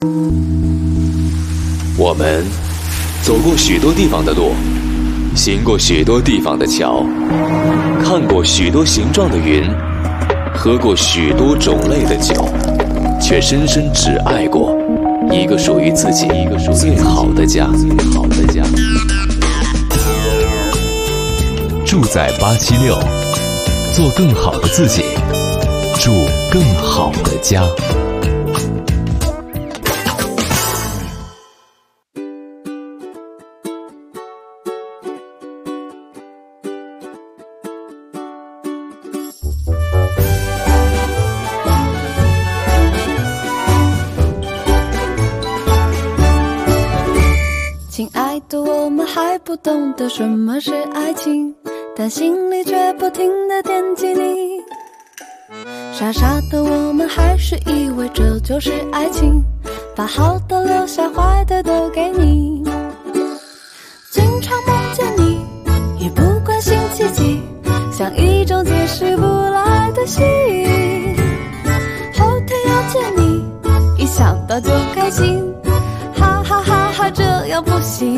我们走过许多地方的路，行过许多地方的桥，看过许多形状的云，喝过许多种类的酒，却深深只爱过一个属于自己最好的家。住在876，做更好的自己，住更好的家。 亲爱的，我们还不懂得什么是爱情，但心里却不停地惦记你。傻傻的我们还是以为这就是爱情，把好的留下，坏的都给你。经常梦见你，也不管星期几，像一种解释不来的吸引。后天要见你，一想到就开心，哈哈哈哈，这样不行。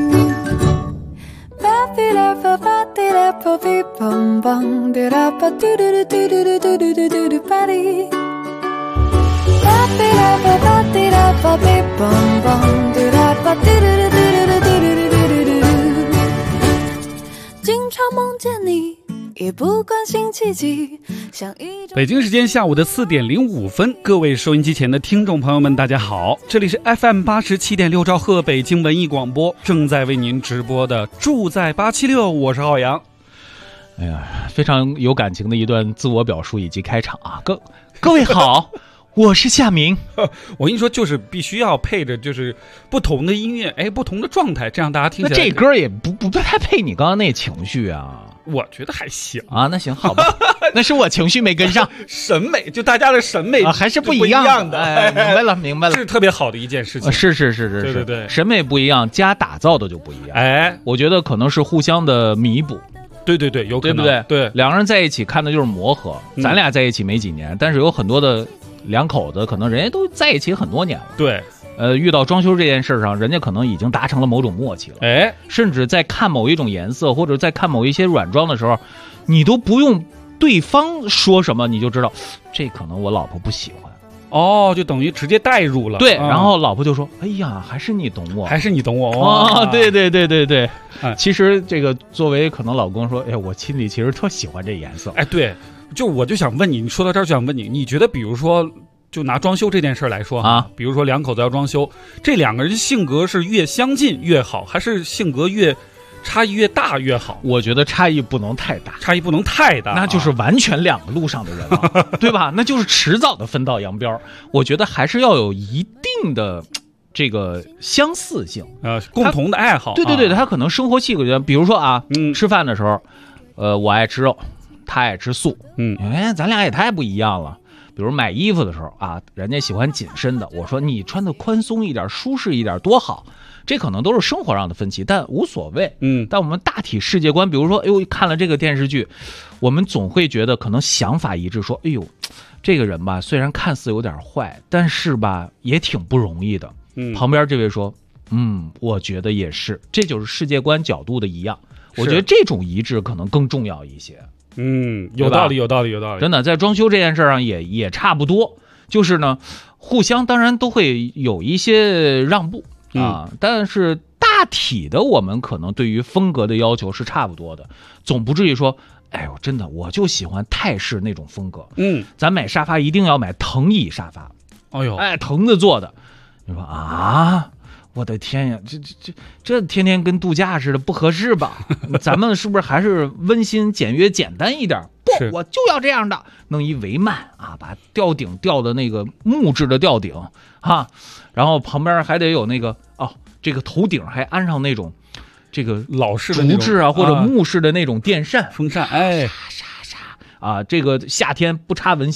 经常梦见你，也不管星期几。 北京时间下午的4点05分，各位收音机前的听众朋友们，大家好，这里是 FM 87.6兆赫北京文艺广播，正在为您直播的住在876，我是浩洋。 哎呀，非常有感情的一段自我表述以及开场啊！各位好，我是夏明。 我跟你说，就是必须要配着就是不同的音乐，不同的状态，这样大家听起来。 那这歌也不太配你刚刚那情绪啊。 我觉得还行啊，那行好吧，那是我情绪没跟上， 审美就大家的审美还是不一样的。哎，明白了， 是特别好的一件事情。 是， 对， 审美不一样，家打造的就不一样。 哎， 我觉得可能是互相的弥补。 对，有可能， 对不对？ 对， 两个人在一起看的就是磨合。咱俩在一起没几年，但是有很多的两口子，可能人家都在一起很多年了。 对。 遇到装修这件事上，人家可能已经达成了某种默契了。哎，甚至在看某一种颜色，或者在看某一些软装的时候，你都不用对方说什么，你就知道这可能我老婆不喜欢。 哦，就等于直接代入了。 对，然后老婆就说：“哎呀，还是你懂我。” 哦， 对。其实这个作为可能老公说：“哎，我心里其实特喜欢这颜色。” 哎，对，我就想问你，你说到这儿就想问你，你觉得比如说。就拿装修这件事来说啊，比如说两口子要装修，这两个人性格是越相近越好，还是性格差异越大越好？ 我觉得差异不能太大， 那就是完全两个路上的人了，对吧？那就是迟早的分道扬镳。我觉得还是要有一定的这个相似性， 共同的爱好。 对，他可能生活气格，比如说啊，吃饭的时候，我爱吃肉，他爱吃素，咱俩也太不一样了。比如买衣服的时候啊，人家喜欢紧身的，我说你穿的宽松一点，舒适一点多好。这可能都是生活上的分歧，但无所谓。但我们大体世界观，比如说，看了这个电视剧，我们总会觉得可能想法一致，说，这个人吧，虽然看似有点坏，但是吧，也挺不容易的。旁边这位说，我觉得也是，这就是世界观角度的一样。我觉得这种一致可能更重要一些。 有道理。 真的，在装修这件事上也差不多，就是呢，互相当然都会有一些让步啊，但是大体的我们可能对于风格的要求是差不多的，总不至于说，真的我就喜欢泰式那种风格。咱买沙发一定要买藤椅沙发，藤子做的。你说啊？我的天呀，这天天跟度假似的，不合适吧？咱们是不是还是温馨简约简单一点？不，我就要这样的，弄一帷幔啊，把吊顶吊的那个木质的吊顶啊，然后旁边还得有那个这个头顶还安上那种这个老式的竹制啊或者木式的那种电扇风扇， 这个夏天不插蚊香。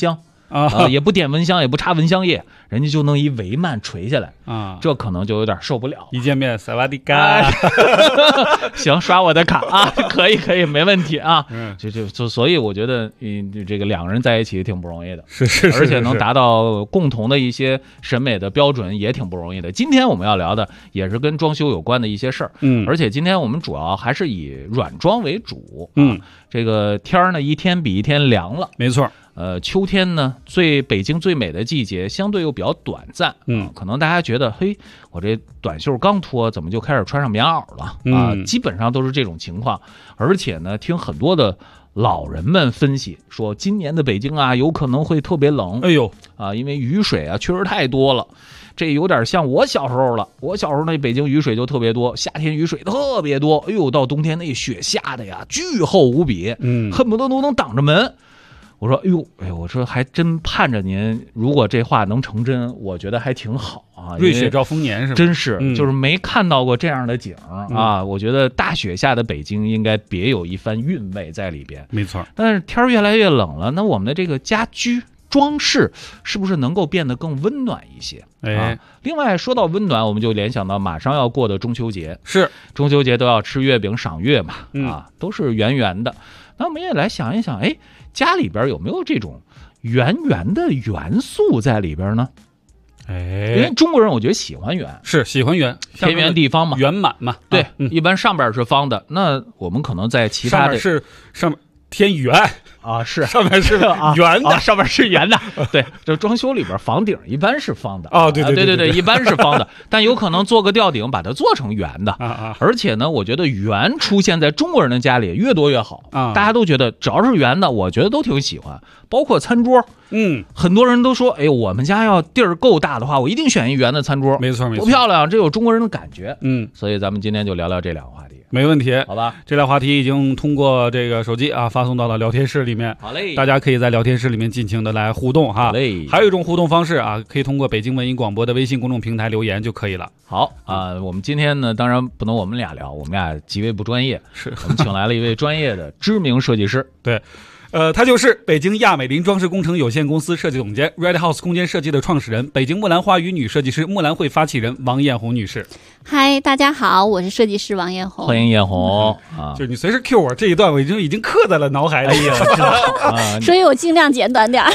也不点蚊香，也不插蚊香液，人家就弄一帷幔垂下来啊， 这可能就有点受不了。 一见面萨瓦迪卡， 行，刷我的卡啊，可以，没问题啊。所以我觉得，这个两个人在一起挺不容易的， 是， 而且能达到共同的一些审美的标准也挺不容易的。今天我们要聊的也是跟装修有关的一些事儿，而且今天我们主要还是以软装为主，这个天儿呢一天比一天凉了， 没错。 秋天呢，北京最美的季节，相对又比较短暂，可能大家觉得，嘿，我这短袖刚脱，怎么就开始穿上棉袄了啊？基本上都是这种情况。而且呢，听很多的老人们分析说，今年的北京啊，有可能会特别冷。 哎呦啊，因为雨水啊确实太多了。这有点像我小时候了，我小时候那北京雨水就特别多，夏天雨水特别多，哎呦，到冬天那雪下的呀巨厚无比，恨不得都能挡着门。我说，我说还真盼着您，如果这话能成真，我觉得还挺好啊。 瑞雪兆丰年是吧？ 真是，就是没看到过这样的景啊。我觉得大雪下的北京应该别有一番韵味在里边。 没错。 但是天越来越冷了，那我们的这个家居装饰是不是能够变得更温暖一些？另外说到温暖，我们就联想到马上要过的中秋节， 是中秋节都要吃月饼赏月嘛，都是圆圆的。那我们也来想一想，家里边有没有这种圆圆的元素在里边呢？因为中国人我觉得喜欢圆， 是喜欢圆， 天圆地方嘛， 圆满嘛。 对，一般上边是方的，那我们可能在其他的上面天圆啊，是上面是圆的， 上面是圆的。对，这装修里边房顶一般是方的啊，对， 一般是方的，但有可能做个吊顶把它做成圆的啊。 而且呢，我觉得圆出现在中国人的家里越多越好啊， 大家都觉得只要是圆的，我觉得都挺喜欢，包括餐桌。很多人都说，我们家要地儿够大的话，我一定选一圆的餐桌。 没错， 多漂亮，这有中国人的感觉。所以咱们今天就聊聊这两个话题。 没问题， 好吧？ 这俩话题已经通过这个手机发送到了聊天室里面。 好嘞， 大家可以在聊天室里面尽情的来互动哈。 好嘞， 还有一种互动方式可以通过北京文艺广播的微信公众平台留言就可以了。 好我们今天呢，当然不能我们俩聊，我们俩极为不专业， 是我们请来了一位专业的知名设计师。 对。他就是北京亚美林装饰工程有限公司设计总监 Red House 空间设计的创始人，北京木兰花语女设计师木兰会发起人王艳红女士。 嗨，大家好，我是设计师王艳红。 欢迎艳红就你随时 Q 我这一段，我已经刻在了脑海里。 所以我尽量简短点。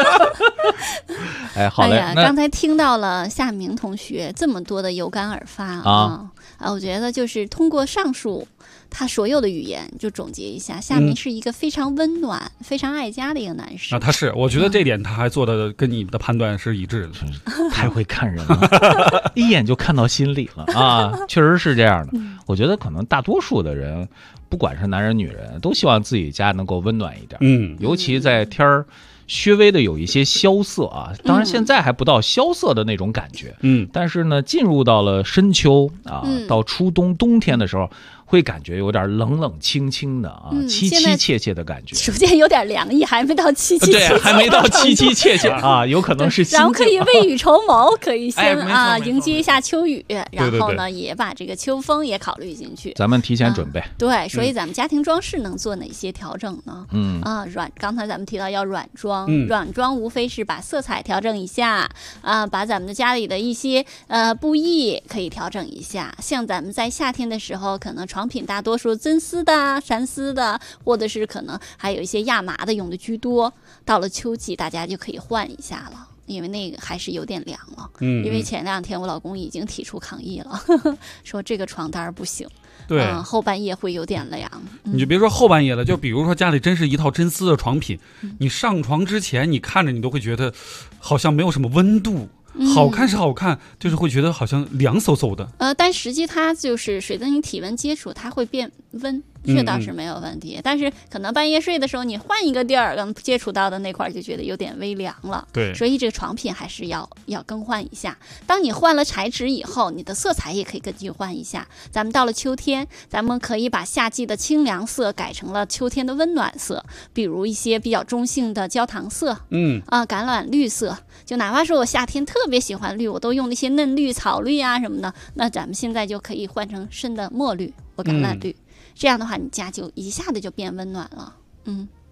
好嘞。 刚才听到了夏明同学这么多的有感而发我觉得就是通过上述他所有的语言就总结一下，夏明是一个非常温暖、非常爱家的一个男士。 他是，我觉得这点他还做的跟你的判断是一致的， 太会看人了，一眼就看到心里了确实是这样的。我觉得可能大多数的人，不管是男人女人，都希望自己家能够温暖一点。尤其在天儿稍微的有一些萧瑟当然现在还不到萧瑟的那种感觉。但是呢，进入到了深秋到初冬冬天的时候，会感觉有点冷冷清清的凄凄切切的感觉。 首先有点凉意，还没到凄凄切切。 对，还没到凄凄切切有可能是心境。 然后可以未雨绸缪，可以先迎接一下秋雨，然后呢也把这个秋风也考虑进去。 咱们提前准备。 对，所以咱们家庭装饰能做哪些调整呢？刚才咱们提到要软装，软装无非是把色彩调整一下把咱们的家里的一些布艺可以调整一下。像咱们在夏天的时候，可能床品大多数真丝的、蚕丝的，或者是可能还有一些亚麻的用的居多。到了秋季，大家就可以换一下了，因为那个还是有点凉了。因为前2天我老公已经提出抗议了，说这个床单不行。 对， 后半夜会有点凉。 你就别说后半夜了，就比如说家里真是一套真丝的床品，你上床之前你看着你都会觉得好像没有什么温度。好看是好看，就是会觉得好像凉飕飕的。 但实际它就是随着你体温接触，它会变温，这倒是没有问题。但是可能半夜睡的时候，你换一个地儿，刚接触到的那块就觉得有点微凉了。 对， 所以这个床品还是要更换一下。当你换了材质以后，你的色彩也可以根据换一下。咱们到了秋天，咱们可以把夏季的清凉色改成了秋天的温暖色，比如一些比较中性的焦糖色，橄榄绿色。就哪怕说我夏天特别喜欢绿，我都用那些嫩绿、草绿什么的，那咱们现在就可以换成深的墨绿或橄榄绿。这样的话，你家就一下子就变温暖了。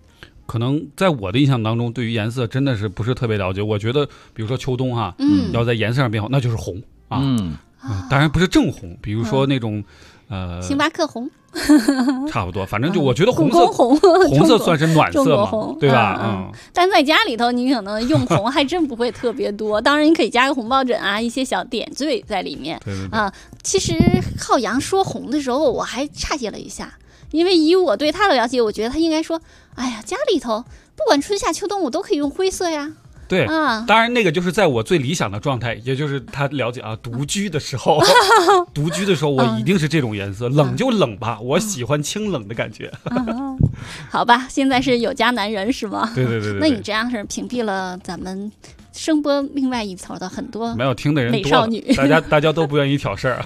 可能在我的印象当中，对于颜色真的是不是特别了解。我觉得，比如说秋冬哈，要在颜色上变好，那就是红啊，当然不是正红，比如说那种星巴克红。 差不多，反正就我觉得红色算是暖色嘛，对吧？ 但在家里头，你可能用红还真不会特别多。当然，你可以加个红抱枕啊，一些小点缀在里面。 对其实浩洋说红的时候，我还诧异了一下，因为以我对他的了解，我觉得他应该说：“哎呀，家里头不管春夏秋冬，我都可以用灰色呀。” 对，当然那个就是在我最理想的状态，也就是他了解啊，独居的时候，我一定是这种颜色，冷就冷吧，我喜欢清冷的感觉。 好吧，现在是有家男人是吗？ 对。 那你这样是屏蔽了咱们声波另外一头的很多没有听的人美少女， 大家都不愿意挑事儿。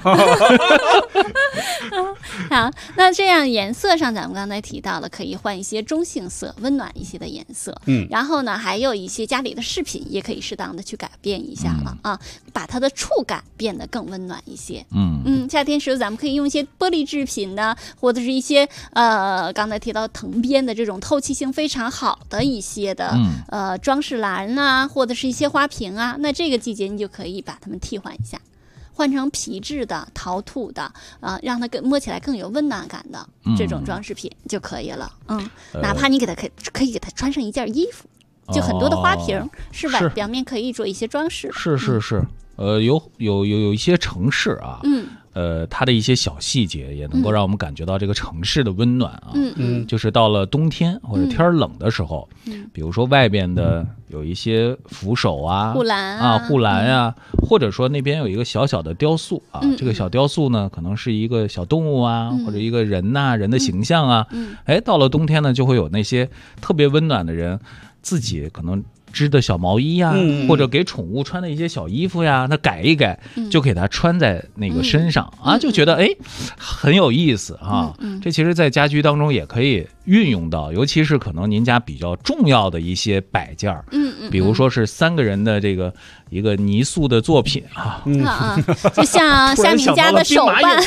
好，那这样颜色上，咱们刚才提到了可以换一些中性色、温暖一些的颜色。然后呢，还有一些家里的饰品也可以适当的去改变一下了啊，把它的触感变得更温暖一些。夏天时候咱们可以用一些玻璃制品的，或者是一些刚才提到藤编的这种透气性非常好的一些的装饰篮啊，或者是一些花瓶啊。那这个季节你就可以把它们替换一下。换成皮质的、陶土的，让它摸起来更有温暖感的这种装饰品就可以了。哪怕你给它可以给它穿上一件衣服，就很多的花瓶是吧？表面可以做一些装饰。 是，有一些城市啊，它的一些小细节也能够让我们感觉到这个城市的温暖啊。就是到了冬天或者天冷的时候，比如说外边的有一些扶手啊、 护栏啊，或者说那边有一个小小的雕塑啊，这个小雕塑呢，可能是一个小动物啊，或者一个人呐、人的形象啊。到了冬天呢，就会有那些特别温暖的人，自己可能织的小毛衣呀，或者给宠物穿的一些小衣服呀，他改一改就给它穿在那个身上啊，就觉得很有意思啊。这其实在家居当中也可以运用到，尤其是可能您家比较重要的一些摆件儿，比如说是3个人的这个一个泥塑的作品啊， 就像夏明家的手办。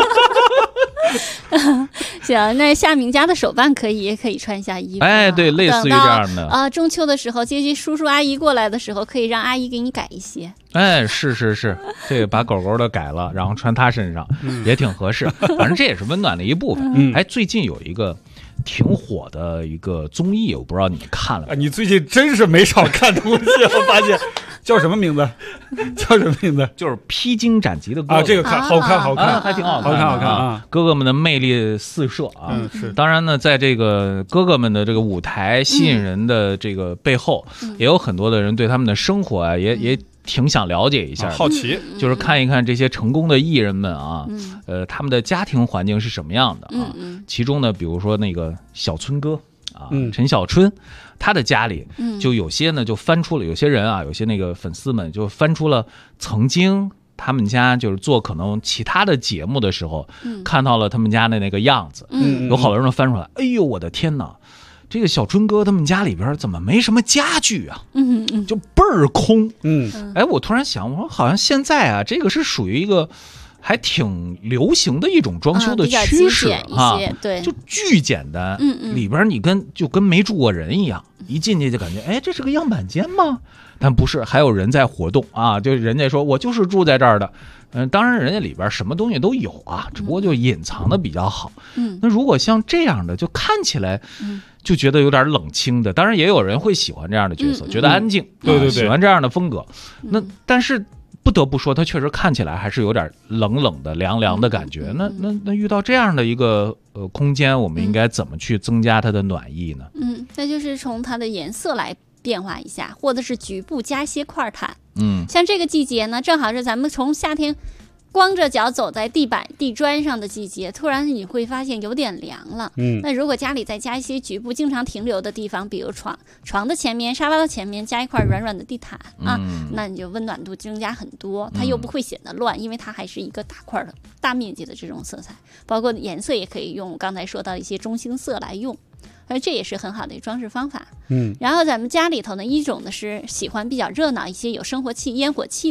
行，那夏明家的手办也可以穿一下衣服。 对，类似于这样的中秋的时候接叔叔阿姨过来的时候，可以让阿姨给你改一些。 是，这个把狗狗的改了，然后穿它身上也挺合适。反正这也是温暖的一部分。最近有一个挺火的一个综艺，我不知道你看了。 你最近真是没少看东西，我发现。叫什么名字？ 就是披荆斩棘的哥哥啊，这个好看， 还挺好看啊！ 哥哥们的魅力四射啊！ 是。 当然呢，在这个哥哥们的这个舞台吸引人的这个背后，也有很多的人对他们的生活啊，也挺想了解一下， 好奇， 就是看一看这些成功的艺人们啊，他们的家庭环境是什么样的啊？其中呢，比如说那个小春哥。陈小春，他的家里就有些呢，就翻出了有些人啊，有些那个粉丝们就翻出了曾经他们家就是做可能其他的节目的时候，看到了他们家的那个样子，有好多人都翻出来，哎呦我的天哪，这个小春哥他们家里边怎么没什么家具啊？就倍儿空。我突然想，我说好像现在啊，这个是属于一个。还挺流行的一种装修的趋势对， 就巨简单，里边你就跟没住过人一样，一进去就感觉，这是个样板间吗？但不是，还有人在活动啊，就人家说我就是住在这儿的，当然人家里边什么东西都有啊，只不过就隐藏的比较好。那如果像这样的，就看起来，就觉得有点冷清的，当然也有人会喜欢这样的角色，觉得安静， 对， 喜欢这样的风格。那但是。不得不说，它确实看起来还是有点冷冷的、凉凉的感觉。那遇到这样的一个空间，我们应该怎么去增加它的暖意呢？ 那就是从它的颜色来变化一下，或者是局部加些块毯。像这个季节呢，正好是咱们从夏天光着脚走在地砖上的季节，突然你会发现有点凉了。那如果家里再加一些局部经常停留的地方，比如床的前面、沙发的前面加一块软软的地毯啊，那你就温暖度增加很多，它又不会显得乱，因为它还是一个大块的大面积的这种色彩，包括颜色也可以用刚才说到一些中性色来用。而这也是很好的装饰方法。然后咱们家里头呢，一种呢是喜欢比较热闹一些、有生活气、烟火气的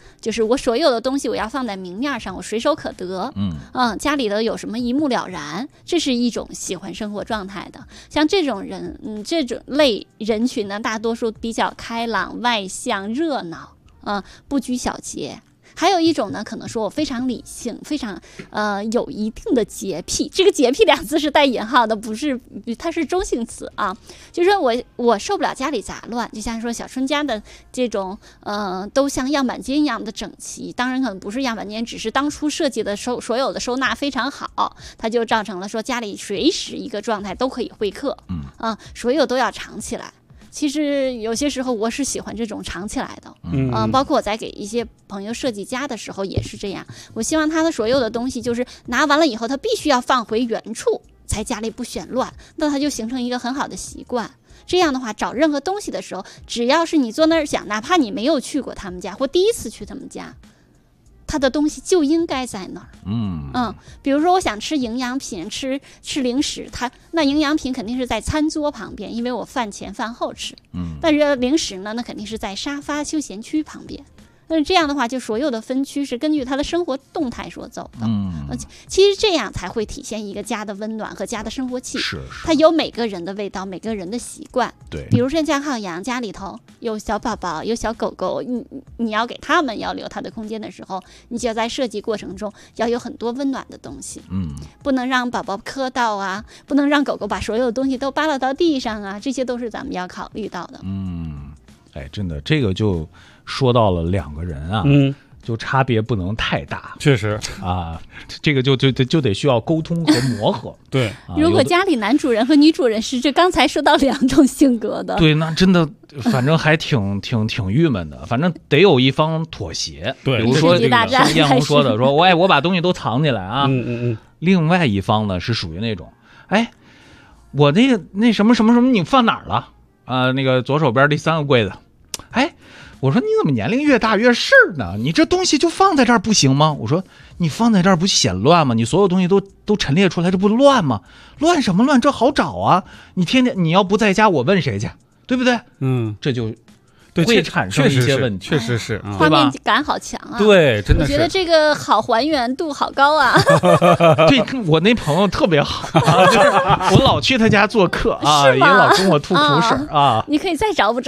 就是我所有的东西我要放在明面上，我随手可得。家里头有什么一目了然，这是一种喜欢生活状态的。像这种人，这种类人群呢，大多数比较开朗、外向、热闹，不拘小节。还有一种呢，可能说我非常理性，非常有一定的洁癖。这个洁癖两字是带引号的，不是，它是中性词啊。就是说我受不了家里杂乱，就像说小春家的这种都像样板间一样的整齐。当然可能不是样板间，只是当初设计的所有的收纳非常好，它就造成了说家里随时一个状态都可以会客，所有都要藏起来。其实有些时候我是喜欢这种藏起来的，包括我在给一些朋友设计家的时候也是这样。我希望他的所有的东西就是拿完了以后，他必须要放回原处，才家里不显乱，那他就形成一个很好的习惯。这样的话，找任何东西的时候，只要是你坐那儿想，哪怕你没有去过他们家或第一次去他们家，他的东西就应该在那儿。比如说我想吃营养品，吃零食，那营养品肯定是在餐桌旁边，因为我饭前饭后吃。但是零食呢，那肯定是在沙发休闲区旁边。那这样的话，就所有的分区是根据他的生活动态所走的。其实这样才会体现一个家的温暖和家的生活气。 是它有每个人的味道，每个人的习惯。 对， 比如说像浩洋家里头有小宝宝，有小狗狗，你要给他们要留他的空间的时候，你就要在设计过程中要有很多温暖的东西。不能让宝宝磕到啊，不能让狗狗把所有的东西都扒拉到地上啊，这些都是咱们要考虑到的。 真的，这个就说到了两个人啊，就差别不能太大， 确实啊，这个就得需要沟通和磨合。 对， 如果家里男主人和女主人是这刚才说到两种性格的， 对，那真的反正还挺郁闷的，反正得有一方妥协。 对， 比如说像燕红说的，说我把东西都藏起来啊。另外一方呢是属于那种，我那什么什么什么你放哪儿了啊？那个左手边第3个柜子。我说你怎么年龄越大越是呢？你这东西就放在这儿不行吗？我说你放在这儿不显乱吗？你所有东西都陈列出来，这不乱吗？乱什么乱？这好找啊！你天天你要不在家，我问谁去？对不对？这就会产生一些问题， 确实是， 画面感好强啊！ 对，真的是， 我觉得这个好还原度好高啊！ 对，我那朋友特别好，就是我老去他家做客啊，也老跟我吐苦水啊。 你可以再找补。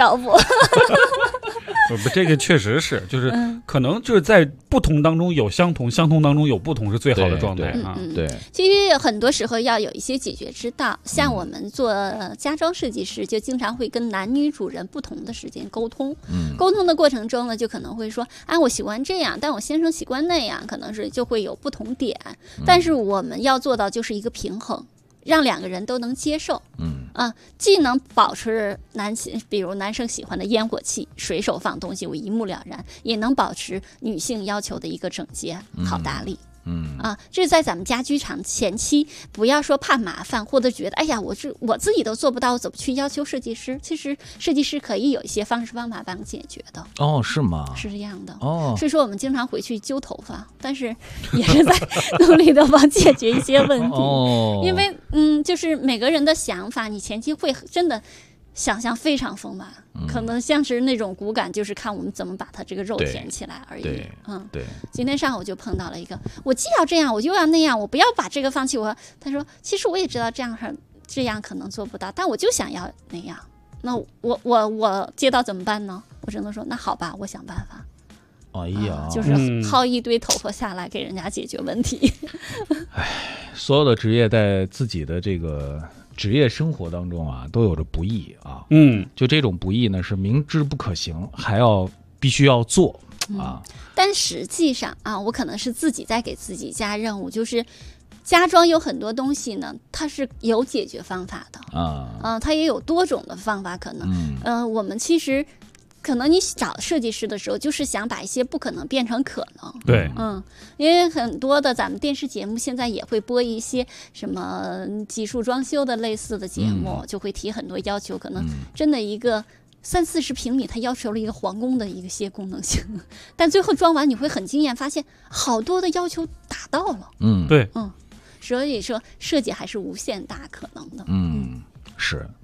这个确实是，就是可能就是在不同当中有相同，相同当中有不同是最好的状态啊。 对， 其实很多时候要有一些解决之道。像我们做家装设计师，就经常会跟男女主人不同的时间沟通。沟通的过程中呢，就可能会说，我喜欢这样，但我先生习惯那样，可能是就会有不同点。但是我们要做到就是一个平衡。让两个人都能接受，既能保持比如男生喜欢的烟火气，随手放东西我一目了然，也能保持女性要求的一个整洁、好打理。这是在咱们家居场前期，不要说怕麻烦，或者觉得我自己都做不到，我怎么去要求设计师？其实设计师可以有一些方式方法帮解决的。 是吗？ 是这样的。所以说我们经常回去揪头发，但是也是在努力的帮解决一些问题。因为就是每个人的想法，你前期会真的想象非常丰满，可能像是那种骨感，就是看我们怎么把它这个肉填起来而已。 对。 今天上午就碰到了一个，我既要这样，我又要那样，我不要把这个放弃。他说，其实我也知道这样可能做不到，但我就想要那样。那我接到怎么办呢？我只能说，那好吧，我想办法。就是薅一堆头发下来给人家解决问题。 所有的职业在自己的这个职业生活当中啊，都有着不易啊。就这种不易呢，是明知不可行，还必须要做啊。 但实际上啊，我可能是自己在给自己加任务，就是家装有很多东西呢，它是有解决方法的它也有多种的方法可能。我们其实。可能你找设计师的时候，就是想把一些不可能变成可能。 对， 因为很多的咱们电视节目现在也会播一些什么技术装修的类似的节目，就会提很多要求。可能真的一个30-40平米，它要求了一个皇宫的一些功能性，但最后装完你会很惊艳，发现好多的要求达到了。 对， 所以说设计还是无限大可能的。 是。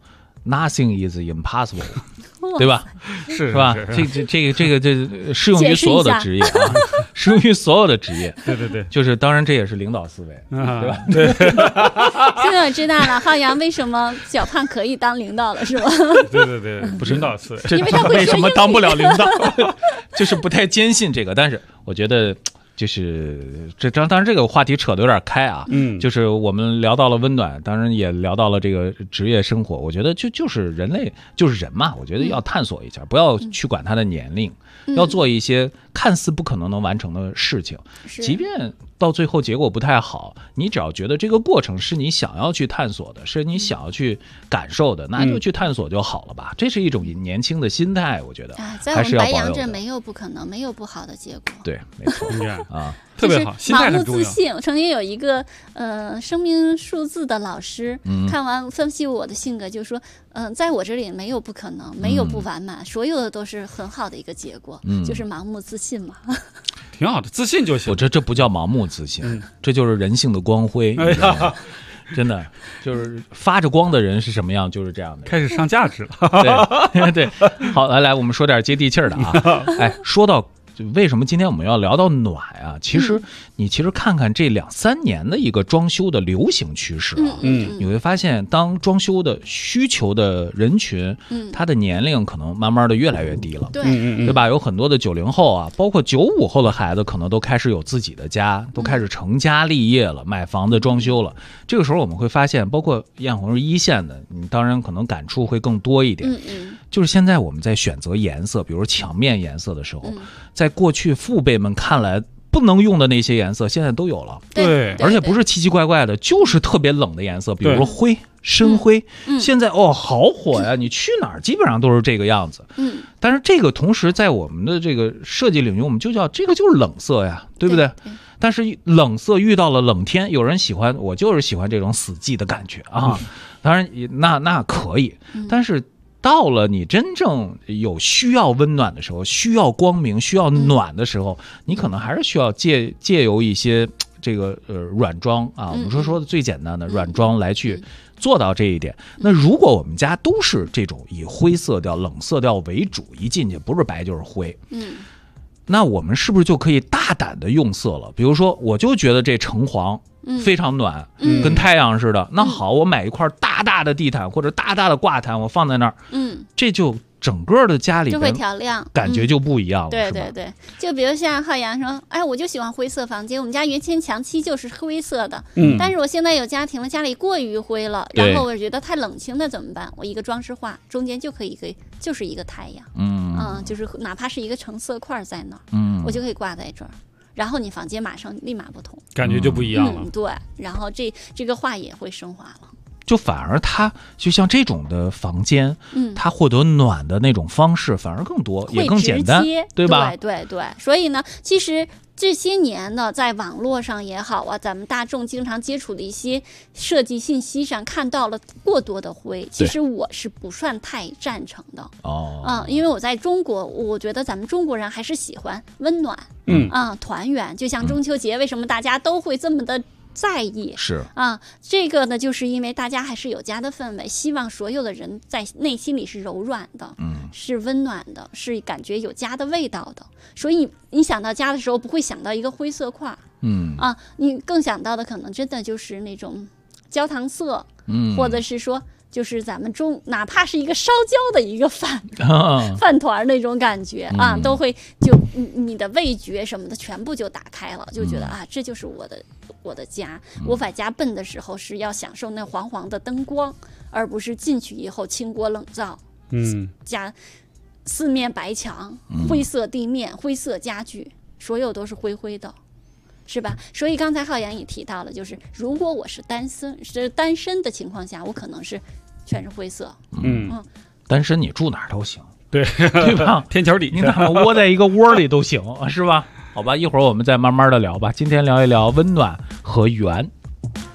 Nothing is impossible， 对吧？ 是吧？这个适用于所有的职业啊，适用于所有的职业。 对， 就是当然这也是领导思维，对吧？ 对。 现在我知道了，浩洋为什么小胖可以当领导了，是吧？ 对，不是领导思维， 因为他会为什么当不了领导？就是不太坚信这个，但是我觉得。就是当然这个话题扯得有点开啊，就是我们聊到了温暖，当然也聊到了这个职业生活。我觉得就是人类就是人嘛，我觉得要探索一下，不要去管他的年龄，要做一些看似不可能完成的事情，即便到最后结果不太好，你只要觉得这个过程是你想要去探索的，是你想要去感受的，那就去探索就好了吧。这是一种年轻的心态，我觉得在我们白羊这没有不可能，没有不好的结果。 对，没错啊， 特别好，心态很重要。 盲目自信。我曾经有一个生命数字的老师，看完分析我的性格，就说在我这里没有不可能，没有不完满，所有的都是很好的一个结果，就是盲目自信嘛。 挺好的，自信就行。 我这不叫盲目自信，这就是人性的光辉。真的就是发着光的人是什么样，就是这样的。 开始上价值了。 对，好，来，我们说点接地气儿的啊。哎，说到就为什么今天我们要聊到暖啊？其实你看看这2-3年的一个装修的流行趋势啊，你会发现，当装修的需求的人群，他的年龄可能慢慢的越来越低了，对吧？有很多的90后啊，包括95后的孩子，可能都开始有自己的家，都开始成家立业了，买房子装修了。这个时候我们会发现，包括艳红是一线的，你当然可能感触会更多一点。就是现在我们在选择颜色，比如墙面颜色的时候，在过去父辈们看来不能用的那些颜色，现在都有了。 对， 而且不是奇奇怪怪的，就是特别冷的颜色，比如说灰、深灰。现在好火呀！你去哪儿基本上都是这个样子。但是这个同时在我们的这个设计领域，我们就叫这个就是冷色呀，对不对？但是冷色遇到了冷天，有人喜欢，我就是喜欢这种死寂的感觉啊。当然那可以，但是到了你真正有需要温暖的时候，需要光明，需要暖的时候，你可能还是需要借由一些这个软装啊，我们说的最简单的软装来去做到这一点。那如果我们家都是这种以灰色调、冷色调为主，一进去不是白就是灰，那我们是不是就可以大胆的用色了？比如说，我就觉得这橙黄非常暖，跟太阳似的。那好，我买一块大大的地毯或者大大的挂毯，我放在那儿，这就整个的家里就会调亮， 感觉就不一样了。 对，就比如像浩洋说，哎，我就喜欢灰色房间，我们家原先墙漆就是灰色的，但是我现在有家庭了，家里过于灰了，然后我觉得太冷清了，怎么办？我一个装饰画中间就可以就是一个太阳，就是哪怕是一个橙色块在那儿，我就可以挂在这儿。然后你房间立马不同， 感觉就不一样了。 对，然后这个画也会升华了。 就反而它就像这种的房间，它获得暖的那种方式反而更多，也更简单，对吧？ 对。所以呢，其实这些年呢，在网络上也好啊，咱们大众经常接触的一些设计信息上看到了过多的灰，其实我是不算太赞成的。因为我在中国，我觉得咱们中国人还是喜欢温暖，团圆。就像中秋节，为什么大家都会这么的在意？是这个呢，就是因为大家还是有家的氛围，希望所有的人在内心里是柔软的，是温暖的，是感觉有家的味道的。所以你想到家的时候，不会想到一个灰色块，你更想到的可能真的就是那种焦糖色，或者是说就是咱们哪怕是一个烧焦的一个饭团那种感觉都会就你的味觉什么的全部就打开了，就觉得这就是我的家。我把家奔的时候是要享受那黄黄的灯光，而不是进去以后清锅冷灶，加四面白墙，灰色地面，灰色家具，所有都是灰灰的，是吧？所以刚才浩洋也提到了，就是如果我是单身的情况下，我可能是全是灰色。 单身你住哪儿都行， 对吧？ 天桥底你哪怕窝在一个窝里都行，是吧？好吧，一会儿我们再慢慢的聊吧。今天聊一聊温暖和圆。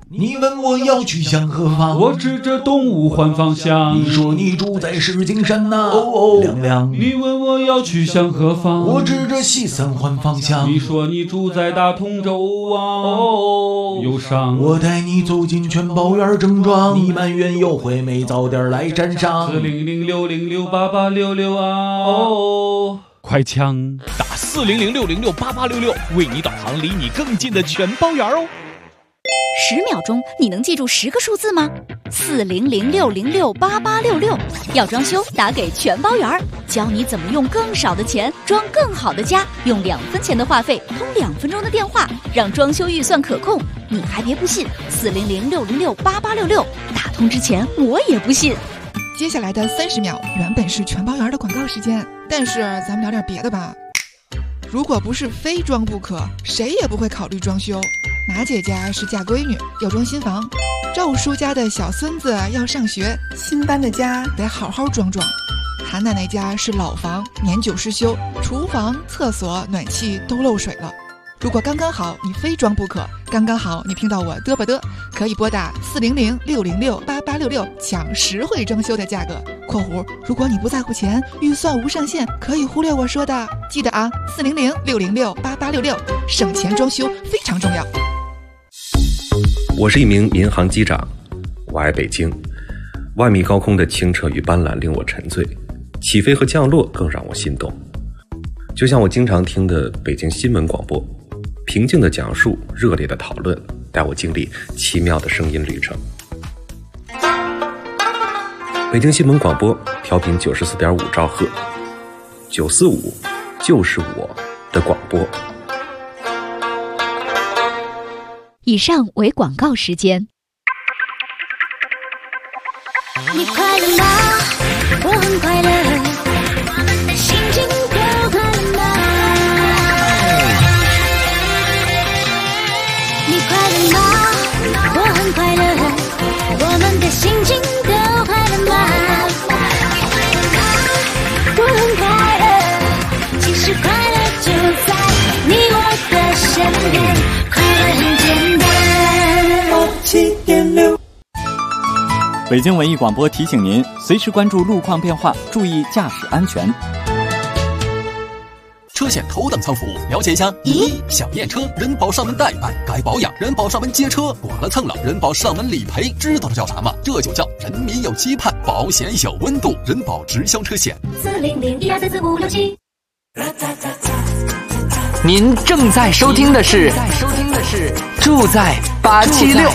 你问我要去向何方， 我指着东吴换方向。 你说你住在石景山呐，亮亮。 你问我要去向何方， 我指着西三环方向。 你说你住在大同州啊，忧伤。 我带你走进全宝园正庄，你埋怨有回没早点来沾上。 40060688866啊，快枪打40060688866，为你导航离你更近的全包园哦。 10秒钟，你能记住10个数字吗？40060688866，要装修打给全包园，教你怎么用更少的钱装更好的家，用2分钱的话费通2分钟的电话，让装修预算可控。你还别不信，40060688866，打通之前我也不信。 接下来的30秒原本是全包园的广告时间，但是咱们聊点别的吧。如果不是非装不可，谁也不会考虑装修。马姐家是嫁闺女，要装新房；赵叔家的小孙子要上学，新搬的家得好好装装。韩奶奶家是老房，年久失修，厨房、厕所、暖气都漏水了。如果刚刚好你非装不可，刚刚好你听到我嘚吧嘚，可以拨打40060688866抢实惠装修的价格（括弧如果你不在乎钱，预算无上限，可以忽略我说的）。记得啊，40060688866，省钱装修非常重要。 我是一名民航机长，我爱北京。万米高空的清澈与斑斓令我沉醉，起飞和降落更让我心动。就像我经常听的北京新闻广播，平静的讲述，热烈的讨论，带我经历奇妙的声音旅程。北京新闻广播调频94.5兆赫，945就是我的广播。 以上为广告时间。 你快乐吗？我很快乐，心情都快乐吗？你快乐吗？我很快乐，我们的心情都快乐吗？我很快乐，其实快乐就在你我的身边，快乐很简单。7.6 北京文艺广播提醒您，随时关注路况变化，注意驾驶安全。 车险头等舱服务，了解一下。1. 小验车，人保上门代办，该保养，人保上门接车，剐了蹭了，人保上门理赔，知道这叫啥吗？这就叫人民有期盼，保险有温度，人保直销车险。40012344567。 您正在收听的是住在876。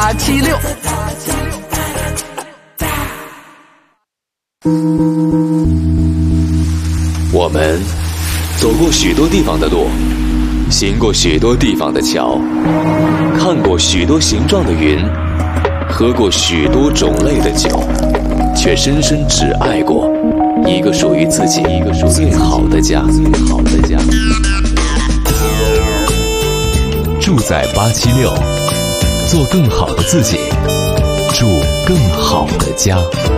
我们走过许多地方的路，行过许多地方的桥，看过许多形状的云，喝过许多种类的酒，却深深只爱过一个属于自己最好的家。住在876，做更好的自己，住更好的家。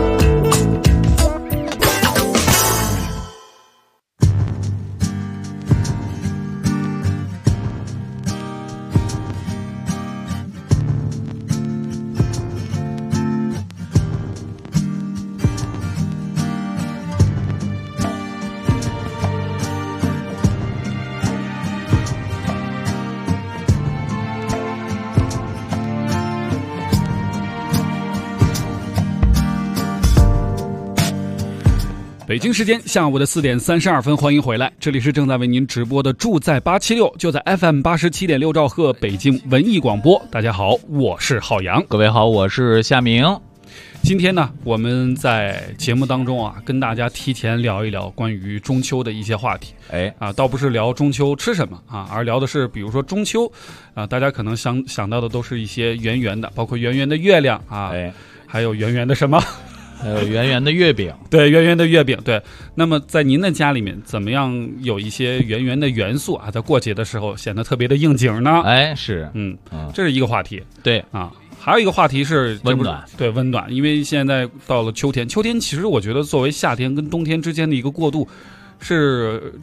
北京时间下午的4点32分，欢迎回来，这里是正在为您直播的住在876，就在 FM 87.6兆赫北京文艺广播。大家好，我是浩洋。 各位好，我是夏明。 今天呢，我们在节目当中啊，跟大家提前聊一聊关于中秋的一些话题。倒不是聊中秋吃什么啊，而聊的是比如说中秋啊，大家可能想到的都是一些圆圆的，包括圆圆的月亮啊，还有圆圆的什么？ 圆圆的月饼。 对，圆圆的月饼。对，那么在您的家里面，怎么样有一些圆圆的元素啊，在过节的时候显得特别的应景呢？ 是， 这是一个话题。 对啊。还有一个话题是温暖， 对，温暖，因为现在到了秋天，秋天其实我觉得作为夏天跟冬天之间的一个过渡，是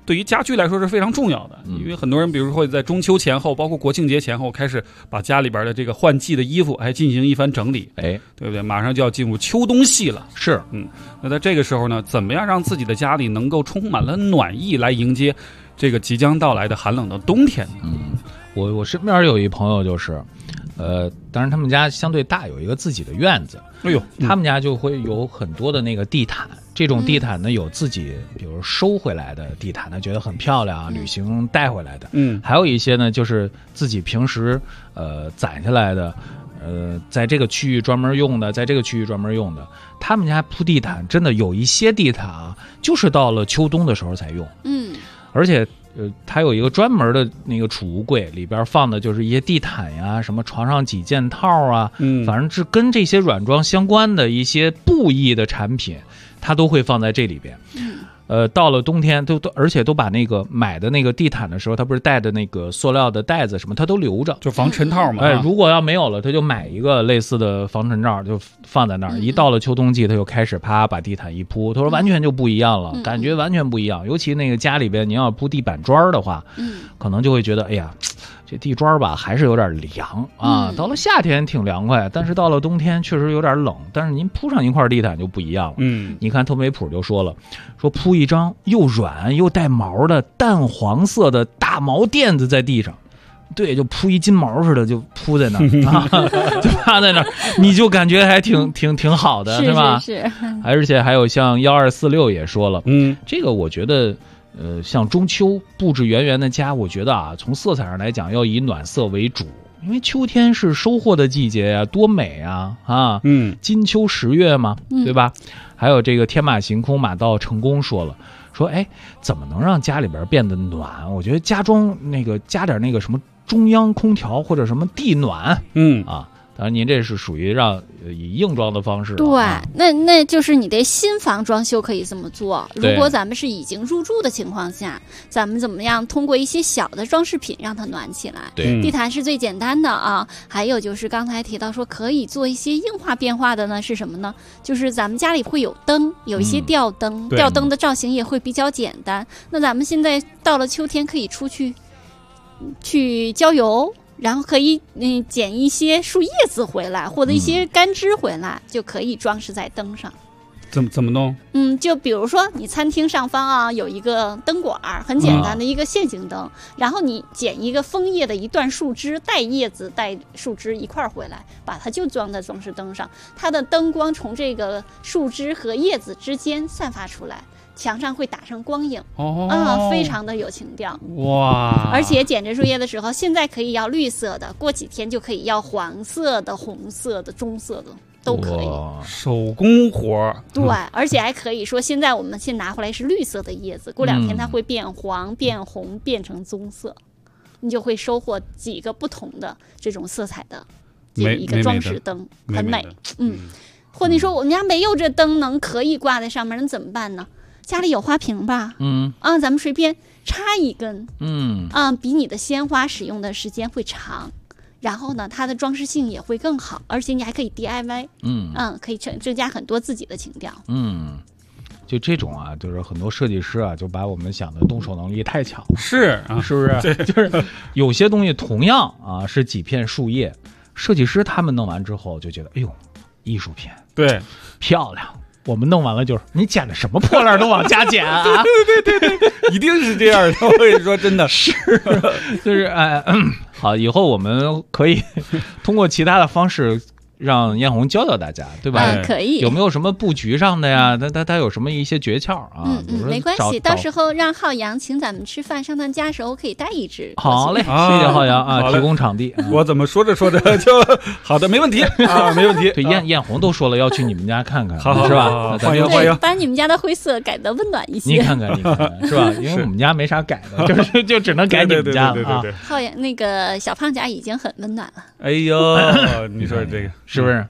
对于家居来说是非常重要的，因为很多人比如说会在中秋前后，包括国庆节前后开始把家里边的这个换季的衣服进行一番整理，对不对？马上就要进入秋冬季了， 是， 那在这个时候呢，怎么样让自己的家里能够充满了暖意，来迎接这个即将到来的寒冷的冬天呢？ 我身边有一朋友就是，当然他们家相对大，有一个自己的院子，他们家就会有很多的那个地毯。这种地毯呢，有自己比如收回来的地毯呢，觉得很漂亮啊，旅行带回来的。还有一些呢，就是自己平时攒下来的，在这个区域专门用的，在这个区域专门用的。他们家铺地毯真的有一些地毯啊，就是到了秋冬的时候才用。而且它有一个专门的那个储物柜，里边放的就是一些地毯呀，什么床上几件套啊，反正是跟这些软装相关的一些布艺的产品，它都会放在这里边。到了冬天而且都把那个买的那个地毯的时候，它不是带的那个塑料的袋子什么，它都留着， 就防尘套嘛。 如果要没有了，他就买一个类似的防尘罩，就放在那儿。一到了秋冬季，他就开始啪把地毯一铺，他说完全就不一样了，感觉完全不一样。尤其那个家里边，你要铺地板砖的话，可能就会觉得，哎呀，这地砖吧还是有点凉啊。到了夏天挺凉快，但是到了冬天确实有点冷。但是您铺上一块地毯就不一样了。你看特美普就说了，说铺一张又软又带毛的淡黄色的大毛垫子在地上，对，就铺一金毛似的，就铺在那儿就趴在那儿，你就感觉还挺好的，是吧？ 是。 而且还有像1246也说了，这个我觉得。像中秋布置圆圆的家，我觉得啊，从色彩上来讲，要以暖色为主，因为秋天是收获的季节呀，多美啊！金秋10月嘛，对吧？还有这个天马行空马到成功说了，说哎，怎么能让家里边变得暖？我觉得加点那个什么中央空调或者什么地暖，当然，您这是属于以硬装的方式。 对，那就是你的新房装修可以这么做。如果咱们是已经入住的情况下，咱们怎么样通过一些小的装饰品让它暖起来？ 对， 地毯是最简单的啊。还有就是刚才提到说可以做一些硬化变化的呢，是什么呢？就是咱们家里会有灯，有一些吊灯，吊灯的造型也会比较简单。那咱们现在到了秋天，可以出去郊游。然后可以捡一些树叶子回来，或者一些干枝回来，就可以装饰在灯上。 怎么弄？ 就比如说你餐厅上方啊有一个灯管，很简单的一个线性灯，然后你捡一个枫叶的一段树枝，带叶子带树枝一块回来，把它就装在装饰灯上，它的灯光从这个树枝和叶子之间散发出来。墙上会打上光影，非常的有情调哇！ 而且剪这树叶的时候，现在可以要绿色的，过几天就可以要黄色的、红色的、棕色的，都可以。 手工活。 对，而且还可以说，现在我们先拿回来是绿色的叶子，过2天它会变黄、变红，变成棕色，你就会收获几个不同的这种色彩的一个装饰灯，很美。或者你说我们家没有这灯可以挂在上面，那怎么办呢？家里有花瓶吧，咱们随便插一根，比你的鲜花使用的时间会长，然后呢，它的装饰性也会更好，而且你还可以 DIY，可以增加很多自己的情调， 就这种啊，就是很多设计师啊，就把我们想的动手能力太强了， 是不是？对，就是有些东西同样啊是几片树叶，设计师他们弄完之后就觉得，哎呦，艺术品， 对， 漂亮。我们弄完了就是你捡的什么破烂都往家捡啊！ 对，一定是这样的。我跟你说，真的是， 就是好，以后我们可以通过其他的方式让艳红教大家，对吧？ 可以。 有没有什么布局上的呀？它有什么一些诀窍啊？ 没关系，到时候让浩洋请咱们吃饭，上他家时候可以带一只。 好嘞，谢谢浩洋啊，提供场地。 我怎么说着就好的，没问题啊，没问题。 对，艳红都说了要去你们家看看， 好是吧？ 欢迎， 把你们家的灰色改得温暖一些。 你看看，是吧？因为我们家没啥改的，就只能改你们家了啊。 浩洋那个小胖家已经很温暖了。 哎呦，你说这个。 是不是？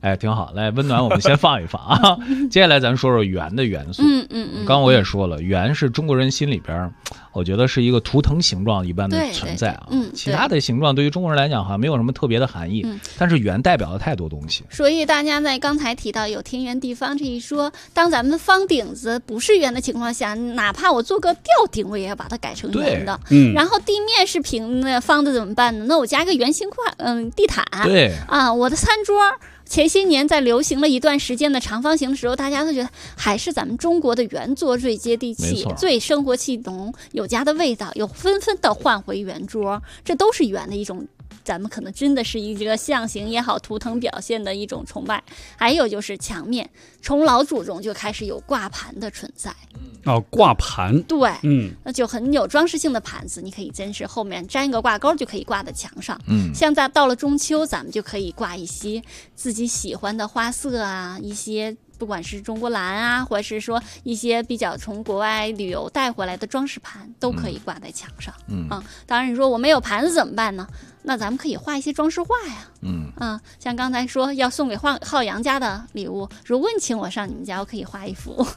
哎，挺好。来，温暖我们先放一放啊。接下来咱说说圆的元素。刚我也说了，圆是中国人心里边，我觉得是一个图腾形状一般的存在啊。其他的形状对于中国人来讲好像没有什么特别的含义，但是圆代表了太多东西。 所以大家在刚才提到有天圆地方这一说，当咱们方顶子不是圆的情况下，哪怕我做个吊顶，我也要把它改成圆的。然后地面是平的方的怎么办呢？那我加个圆形地毯。 对啊， 我的餐桌。前些年在流行了一段时间的长方形的时候，大家都觉得还是咱们中国的圆桌最接地气，最生活气浓，有家的味道，又纷纷的换回圆桌，这都是圆的一种，咱们可能真的是一个象形也好，图腾表现的一种崇拜。还有就是墙面，从老祖宗就开始有挂盘的存在。 挂盘， 对，那就很有装饰性的盘子，你可以真是后面粘一个挂钩就可以挂在墙上。现在到了中秋，咱们就可以挂一些自己喜欢的花色啊，一些不管是中国蓝啊，或者是说一些比较从国外旅游带回来的装饰盘，都可以挂在墙上。当然你说我没有盘子怎么办呢？那咱们可以画一些装饰画呀。像刚才说要送给浩洋家的礼物，如果你请我上你们家，我可以画一幅。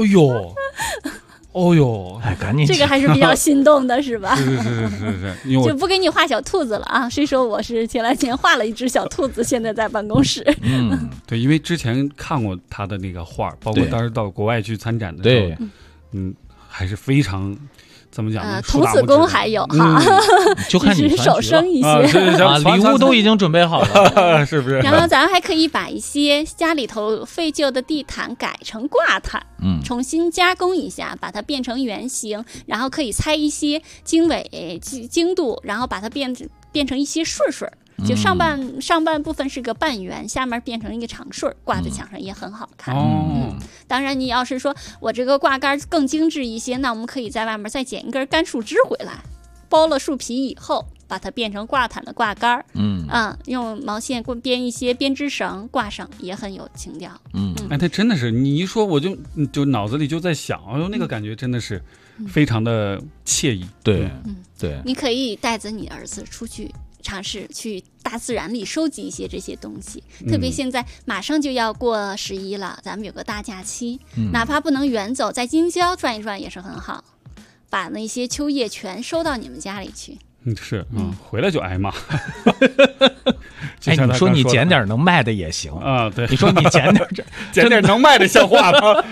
哦呦， 哎，赶紧！ 这个还是比较心动的，是吧？ 是， 就不给你画小兔子了啊！谁说我是前来前画了一只小兔子，现在在办公室。 对，因为之前看过他的那个画，包括当时到国外去参展的时候，还是非常。怎么讲呢？ 童子功还有哈， 就看你手生一些礼物都已经准备好了， 是不是？ 然后咱们还可以把一些家里头废旧的地毯改成挂毯，重新加工一下，把它变成圆形，然后可以裁一些经纬经度，然后把它变成一些顺顺。就上半部分是个半圆，下面变成一个长顺，挂在墙上也很好看。当然你要是说我这个挂杆更精致一些，那我们可以在外面再剪一根干树枝回来，剥了树皮以后把它变成挂毯的挂杆，用毛线编一些编织绳挂上，也很有情调。 哎，它真的是你一说我就脑子里就在想，那个感觉真的是非常的惬意。 对， 你可以带着你儿子出去尝试去大自然里收集一些这些东西，特别现在马上就要过11了，咱们有个大假期，哪怕不能远走，在京郊转一转也是很好，把那些秋叶全收到你们家里去。 回来就挨骂。 哎，你说你捡点能卖的也行啊，对， 你说你捡点能卖的像话吗？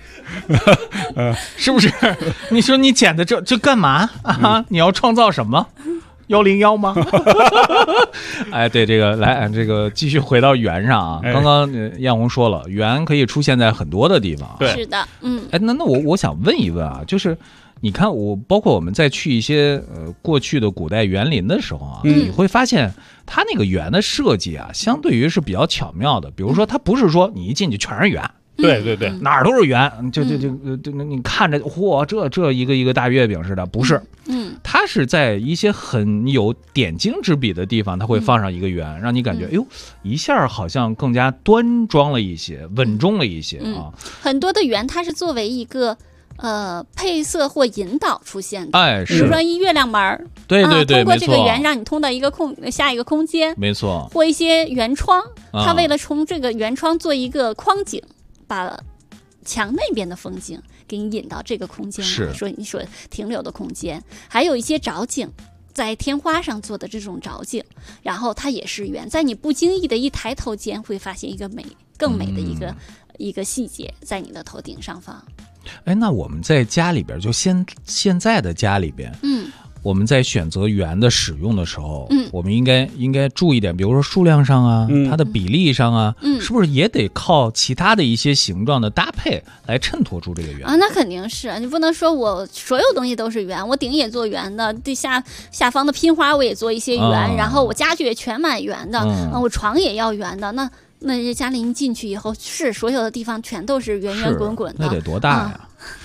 是不是？你说你捡的这干嘛啊？你要创造什么？101吗？哎，对，这个来，这个继续回到圆上啊。刚刚艳红说了，圆可以出现在很多的地方。 对， 是的， 哎，那我想问一问啊，就是你看包括我们在去一些过去的古代园林的时候啊，你会发现它那个园的设计啊，相对于是比较巧妙的。比如说，它不是说你一进去全是圆。 对， 哪儿都是圆，就你看着，嚯，这一个大月饼似的，不是，它是在一些很有点睛之笔的地方，它会放上一个圆，让你感觉，哎呦，一下好像更加端庄了一些，稳重了一些啊。 很多的圆，它是作为一个配色或引导出现的， 哎， 比如说一月亮门， 对， 通过这个圆让你通到一个下一个空间， 没错， 或一些圆窗，它为了从这个圆窗做一个框景。把墙那边的风景给你引到这个空间来，说你说停留的空间，还有一些藻井，在天花上做的这种藻井，然后它也是圆，在你不经意的一抬头间，会发现一个更美的一个细节在你的头顶上方。 哎，那我们在家里边，就现在的家里边，我们在选择圆的使用的时候，我们应该注意点，比如说数量上啊，它的比例上啊，是不是也得靠其他的一些形状的搭配来衬托出这个圆啊？那肯定是，你不能说我所有东西都是圆，我顶也做圆的，地下方的拼花我也做一些圆，然后我家具也全买圆的，我床也要圆的，那家里一进去以后，是所有的地方全都是圆圆滚滚的， 那得多大呀？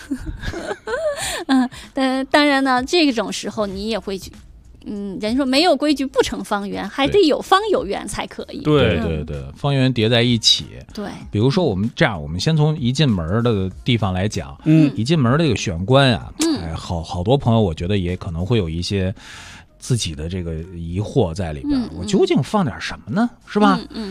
当然呢，这种时候你也会去，人说没有规矩不成方圆，还得有方有圆才可以。 对，方圆叠在一起。 对， 比如说我们先从一进门的地方来讲，一进门这个玄关啊，好多朋友我觉得也可能会有一些自己的这个疑惑在里边，我究竟放点什么呢？是吧？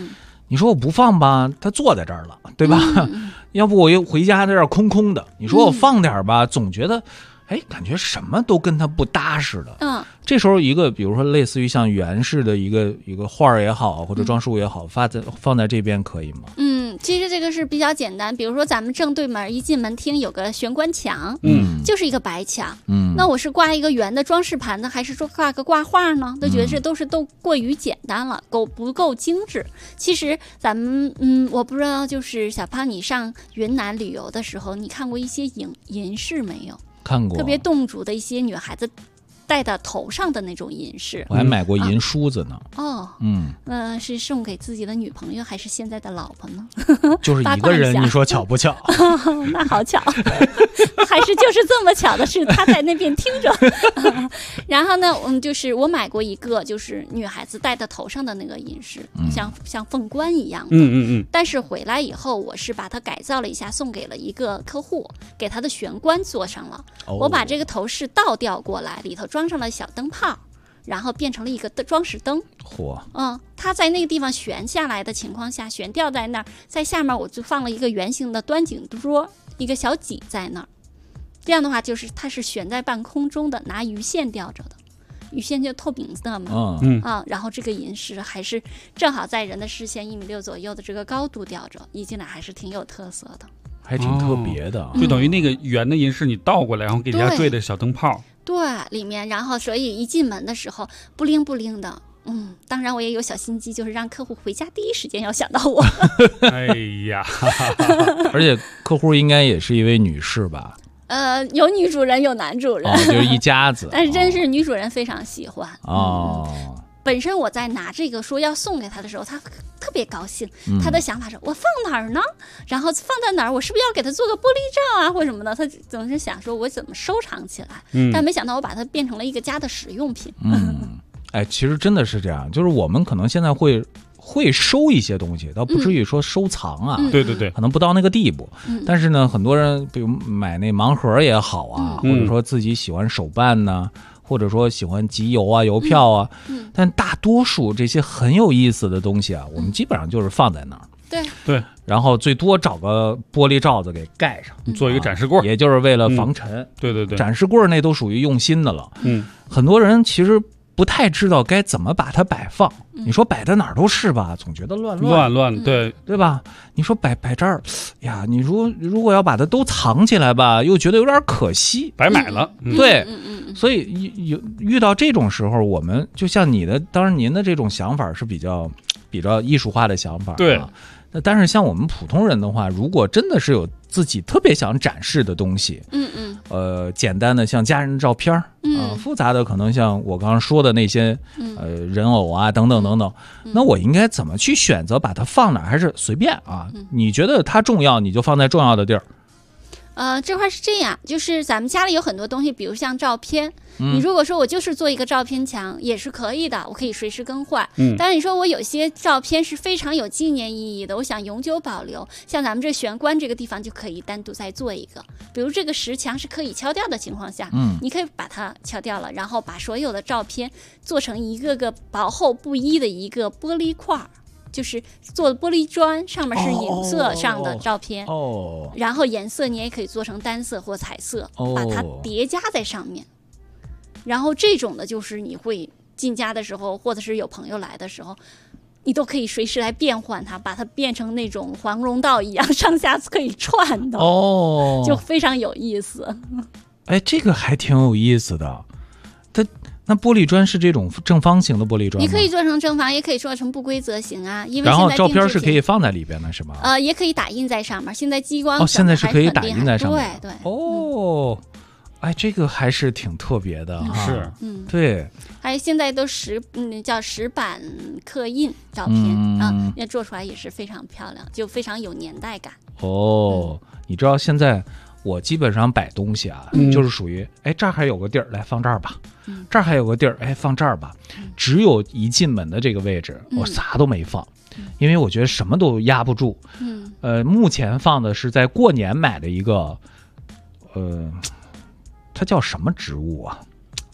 你说我不放吧，他坐在这儿了，对吧？要不我又回家在这儿空空的。你说我放点吧，总觉得，感觉什么都跟他不搭似的。这时候一个比如说类似于像圆式的一个画儿也好，或者装饰物也好，放在这边可以吗？ 其实这个是比较简单，比如说咱们正对门一进门厅有个玄关墙，就是一个白墙，那我是挂一个圆的装饰盘呢，还是说挂个挂画呢？都觉得这都过于简单了，不够精致。其实咱们我不知道，就是小胖，你上云南旅游的时候，你看过一些银饰没有？ 看过， 特别侗族的一些女孩子戴到头上的那种银饰， 我还买过银梳子呢。 是送给自己的女朋友还是现在的老婆呢？ 就是一个人，你说巧不巧？ 那好巧，还是就是这么巧的是他在那边听着。然后呢，就是我买过一个，就是女孩子戴在头上的那个银饰，像凤冠一样的。但是回来以后，我是把它改造了一下，送给了一个客户，给他的玄关做上了。我把这个头饰倒吊过来，里头装上了小灯泡，然后变成了一个装饰灯。它在那个地方悬下来的情况下，悬吊在那儿，在下面我就放了一个圆形的端景桌，一个小脊在那儿。这样的话，就是它是悬在半空中的，拿鱼线吊着的，鱼线就透明的嘛。然后这个银饰还是正好在人的视线1.6米左右的这个高度吊着，一进来还是挺有特色的， 还挺特别的。 就等于那个圆的银饰你倒过来，然后给人家缀的小灯泡。 对，里面，然后所以一进门的时候不灵不灵的。当然我也有小心机，就是让客户回家第一时间要想到我。 哎呀， 而且客户应该也是一位女士吧？ 有女主人有男主人， 就是一家子。 但是真是女主人非常喜欢。本身我在拿这个说要送给他的时候，他特别高兴。他的想法是我放哪儿呢？然后放在哪儿？我是不是要给他做个玻璃罩啊，或什么的？他总是想说我怎么收藏起来。但没想到我把它变成了一个家的实用品。 其实真的是这样，就是我们可能现在会收一些东西，倒不至于说收藏啊。 对对对， 可能不到那个地步。但是呢，很多人比如买那盲盒也好啊，或者说自己喜欢手办呢。或者说喜欢集邮啊、邮票啊，但大多数这些很有意思的东西啊，我们基本上就是放在那儿。 对， 然后最多找个玻璃罩子给盖上， 做一个展示柜， 也就是为了防尘。 对， 展示柜那都属于用心的了。很多人其实不太知道该怎么把它摆放。你说摆在哪儿都是吧，总觉得乱，对吧？你说摆这儿呀，你如果要把它都藏起来吧，又觉得有点可惜， 白买了。 对，所以遇到这种时候，我们就像当然您的这种想法是比较艺术化的想法。 对。 但是像我们普通人的话，如果真的是有自己特别想展示的东西，简单的像家人照片复杂的可能像我刚刚说的那些人偶啊等等等等，那我应该怎么去选择把它放哪儿？还是随便啊？你觉得它重要，你就放在重要的地儿。 这块是这样，就是咱们家里有很多东西，比如像照片，你如果说我就是做一个照片墙也是可以的，我可以随时更换。但是你说我有些照片是非常有纪念意义的，我想永久保留，像咱们这玄关这个地方就可以单独再做一个，比如这个石墙是可以敲掉的情况下，你可以把它敲掉了，然后把所有的照片做成一个个薄厚不一的一个玻璃块，就是做玻璃砖，上面是影色上的照片，然后颜色你也可以做成单色或彩色，把它叠加在上面。然后这种的就是你会进家的时候，或者是有朋友来的时候，你都可以随时来变换它，把它变成那种黄蓉道一样，上下可以串的，就非常有意思。 这个还挺有意思的。那玻璃砖是这种正方形的玻璃砖吗？ 你可以做成正方，也可以做成不规则形啊。因为然后照片是可以放在里边的，是吗？ 也可以打印在上面。现在激光现在是可以打印在上面。 对。 这个还是挺特别的哈。 是， 对。 还有现在都叫石板刻印照片那做出来也是非常漂亮，就非常有年代感。 你知道现在我基本上摆东西啊，就是属于这儿还有个地儿，来放这儿吧。这儿还有个地儿，放这儿吧。只有一进门的这个位置，我啥都没放，因为我觉得什么都压不住。目前放的是在过年买的一个，它叫什么植物啊？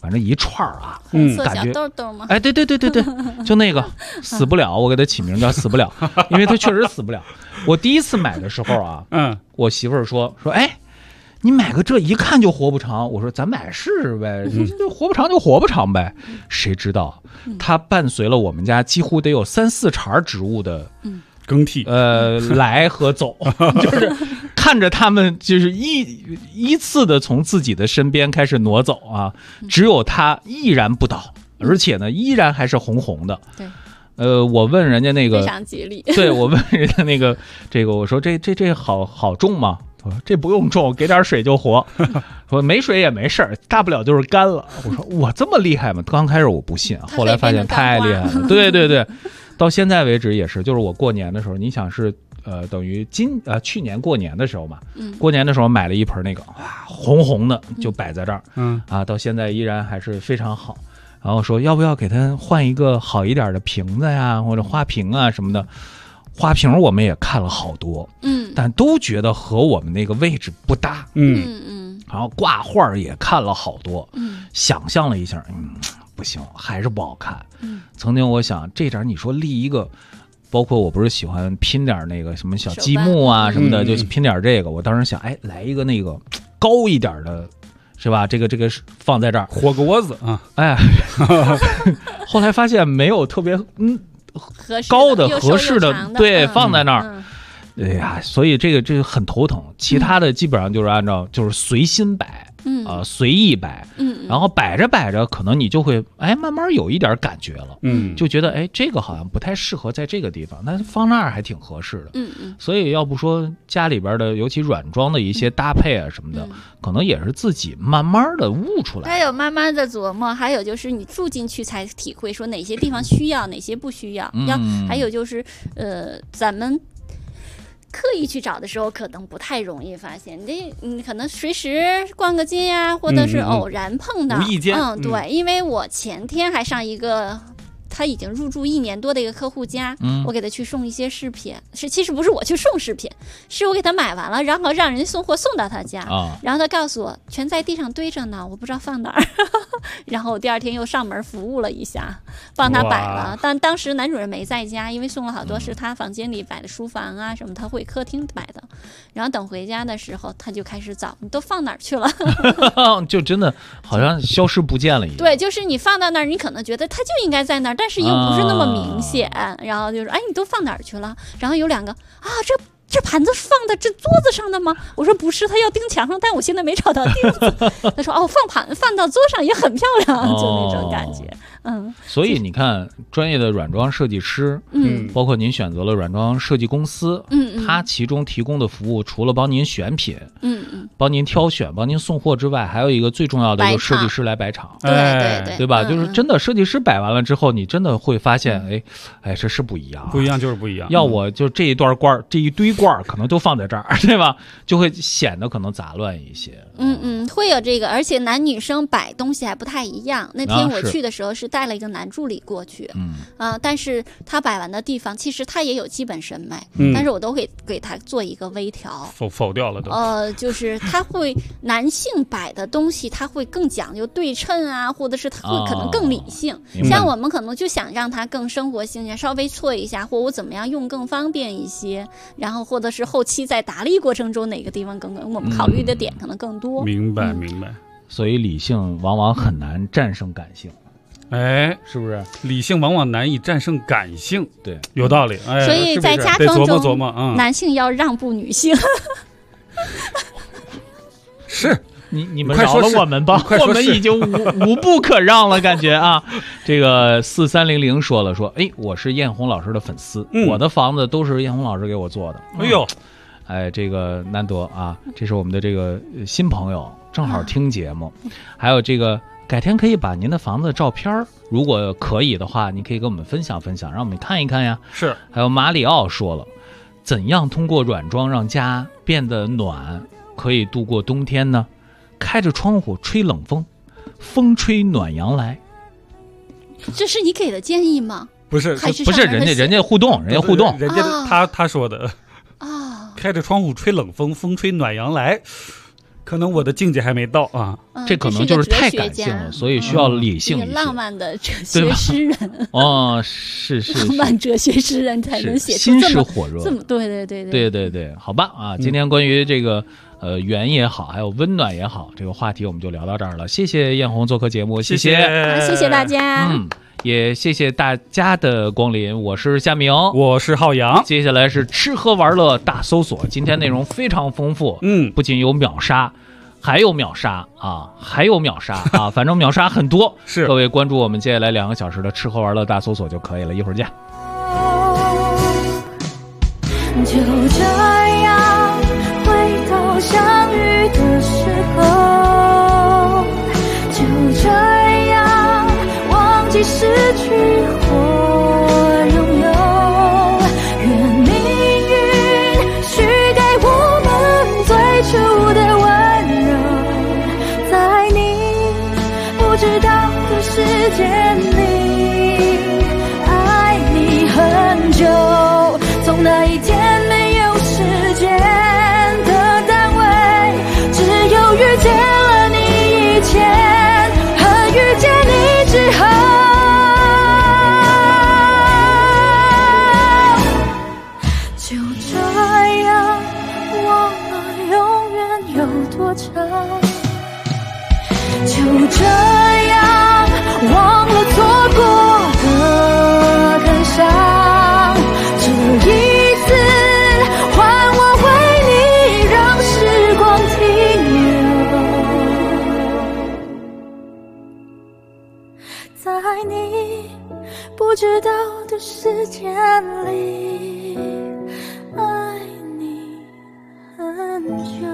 反正一串啊，感觉豆豆吗？ 哎，对，就那个死不了，我给它起名叫死不了，因为它确实死不了。我第一次买的时候啊，我媳妇儿说，哎，你买个这一看就活不长。我说咱买试试呗，就活不长就活不长呗。谁知道它伴随了我们家几乎得有3-4茬植物的更替， 来和走，就是看着他们就是依次的从自己的身边开始挪走啊，只有它依然不倒，而且呢依然还是红红的。 对。 我问人家那个非常吉利， 对，我问人家那个这个，我说这好种吗？我说这不用种，给点水就活。说没水也没事儿，大不了就是干了。我说我这么厉害吗？刚开始我不信，后来发现太厉害了。对，到现在为止也是，就是我过年的时候，你想是等于去年过年的时候嘛，过年的时候买了一盆那个红红的，就摆在这儿，到现在依然还是非常好。然后说要不要给他换一个好一点的瓶子呀，或者花瓶啊什么的。花瓶我们也看了好多，但都觉得和我们那个位置不搭，然后挂画也看了好多，想象了一下，不行，还是不好看。曾经我想这点你说立一个，包括我不是喜欢拼点那个什么小积木啊什么的，就拼点这个。我当时想，哎，来一个那个高一点的。是吧？这个放在这儿， 火锅子啊， 哎，后来发现没有特别高的合适的，对，放在那儿，哎呀，所以这个很头疼。其他的基本上就是按照就是随心摆，随意摆，然后摆着摆着，可能你就会慢慢有一点感觉了，就觉得这个好像不太适合在这个地方，那放那儿还挺合适的，所以要不说家里边的尤其软装的一些搭配啊什么的，可能也是自己慢慢的悟出来， 还有慢慢的琢磨，还有就是你住进去才体会说哪些地方需要，哪些不需要，还有就是咱们。刻意去找的时候，可能不太容易发现。你可能随时逛个街呀，或者是偶然碰到， 无意间。 对，因为我前天还上一个。他已经入住1年多的一个客户家，我给他去送一些饰品，其实不是我去送饰品，是我给他买完了，然后让人家送货送到他家，然后他告诉我全在地上堆着呢，我不知道放哪儿，然后我第2天又上门服务了一下，帮他摆了，但当时男主人没在家，因为送了好多是他房间里摆的书房啊什么，他会客厅摆的，然后等回家的时候他就开始找你都放哪儿去了就真的好像消失不见了一样。 对，就是你放到那儿，你可能觉得他就应该在那儿，但是又不是那么明显，然后就说你都放哪儿去了？然后有2个这盘子放在这桌子上的吗？我说不是，他要钉墙上，但我现在没找到钉子。他说放到桌上也很漂亮，就那种感觉。 所以你看，专业的软装设计师，包括您选择了软装设计公司，他其中提供的服务，除了帮您选品，帮您挑选、帮您送货之外，还有一个最重要的就是设计师来摆场，对吧？就是真的设计师摆完了之后，你真的会发现，这是不一样， 不一样就是不一样。 要我就这一段罐，这一堆罐可能都放在这儿，对吧？就会显得可能杂乱一些。 会有这个，而且男女生摆东西还不太一样。那天我去的时候是带了一个男助理过去，但是他摆完的地方其实他也有基本审美，但是我都给他做一个微调， 否掉了都。 就是他会男性摆的东西，他会更讲究对称啊，或者是他会可能更理性。像我们可能就想让他更生活性一稍微错一下，或我怎么样用更方便一些，然后或者是后期在打理过程中哪个地方我们考虑的点可能更多。 明白。 所以理性往往很难战胜感性，是不是？ 理性往往难以战胜感性， 对， 有道理。 所以在家庭中琢磨， 男性要让步女性。 是你们饶了我们吧，我们已经无不可让了，感觉啊。这个4300说了，我是艳红老师的粉丝，我的房子都是艳红老师给我做的。这个难得啊，这是我们的这个新朋友，正好听节目。还有这个改天可以把您的房子的照片，如果可以的话，你可以跟我们分享分享，让我们看一看呀。 是。 还有马里奥说了，怎样通过软装让家变得暖，可以度过冬天呢？开着窗户吹冷风，风吹暖阳来。 这是你给的建议吗？ 不是， 不是，人家互动，人家他说的。开着窗户吹冷风，风吹暖阳来。 可能我的境界还没到啊。 这可能就是太感性了，所以需要理性一些。 浪漫的哲学诗人是浪漫哲学诗人才能写出心事火热， 这么对，好吧啊，今天关于这个缘也好，还有温暖也好，这个话题我们就聊到这儿了。谢谢艳红做客节目，谢谢大家。 也谢谢大家的光临，我是夏明， 我是浩洋。 接下来是吃喝玩乐大搜索，今天内容非常丰富，不仅有秒杀，还有秒杀啊，反正秒杀很多。 是， 各位关注我们接下来2个小时的吃喝玩乐大搜索就可以了，一会儿见。 就这样回头相遇的时候，就这样忘记失去或拥有，愿命运许给我们最初的温柔，在你不知道的时间里爱你很久，从那一天没有时间的单位，只有遇见了你以前和遇见你之后，就这样忘了永远有多长，就这样忘了错过的感伤，这一次换我为你让时光停留，在你不知道的时间里爱你很久。